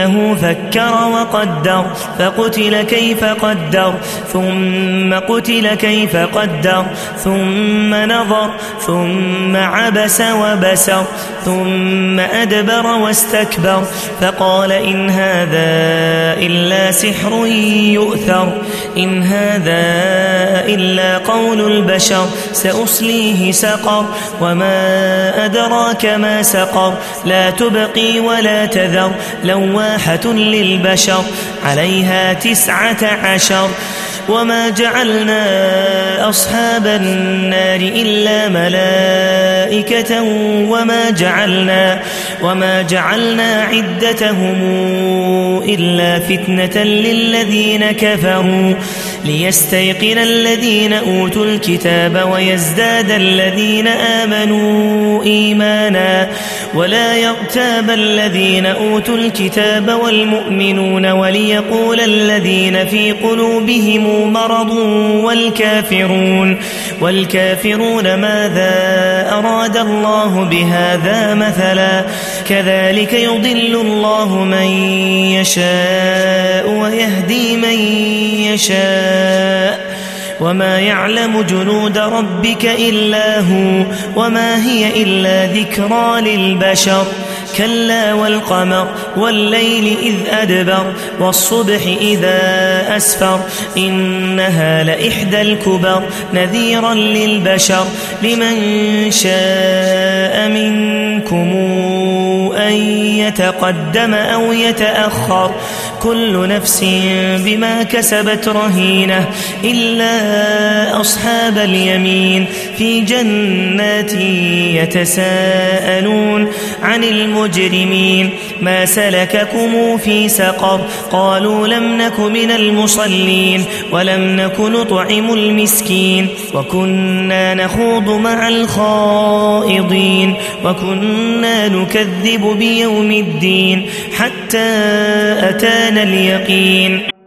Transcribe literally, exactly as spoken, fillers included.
إنه فكر وقدر فقتل كيف قدر ثم قتل كيف قدر ثم نظر ثم عبس وبسر ثم أدبر واستكبر فقال إن هذا إلا سحر يؤثر إن هذا إلا قول البشر سأصليه سقر وما أدراك ما سقر لا تبقي ولا تذر لواحة للبشر عليها تسعة عشر وما جعلنا أصحاب النار إلا ملائكة وما جعلنا وما جعلنا عدتهم إلا فتنة للذين كفروا ليستيقن الذين أوتوا الكتاب ويزداد الذين آمنوا إيمانا ولا يرتاب الذين أوتوا الكتاب والمؤمنون وليقول الذين في قلوبهم مرض والكافرون والكافرون ماذا أراد الله بهذا مثلا كذلك يضل الله من يشاء ويهدي من يشاء وما يعلم جنود ربك إلا هو وما هي إلا ذكرى للبشر كلا والقمر والليل إذ أدبر والصبح إذا أسفر إنها لإحدى الكبر نذيرا للبشر لمن شاء منكم أن يتقدم أو يتأخر كل نفس بما كسبت رهينة إلا أصحاب اليمين في جنات يتساءلون عن المجرمين ما سلككم في سقر قالوا لم نك من المصلين ولم نك نطعم المسكين وكنا نخوض مع الخائضين وكنا نكذب بيوم الدين حتى أتانا اليقين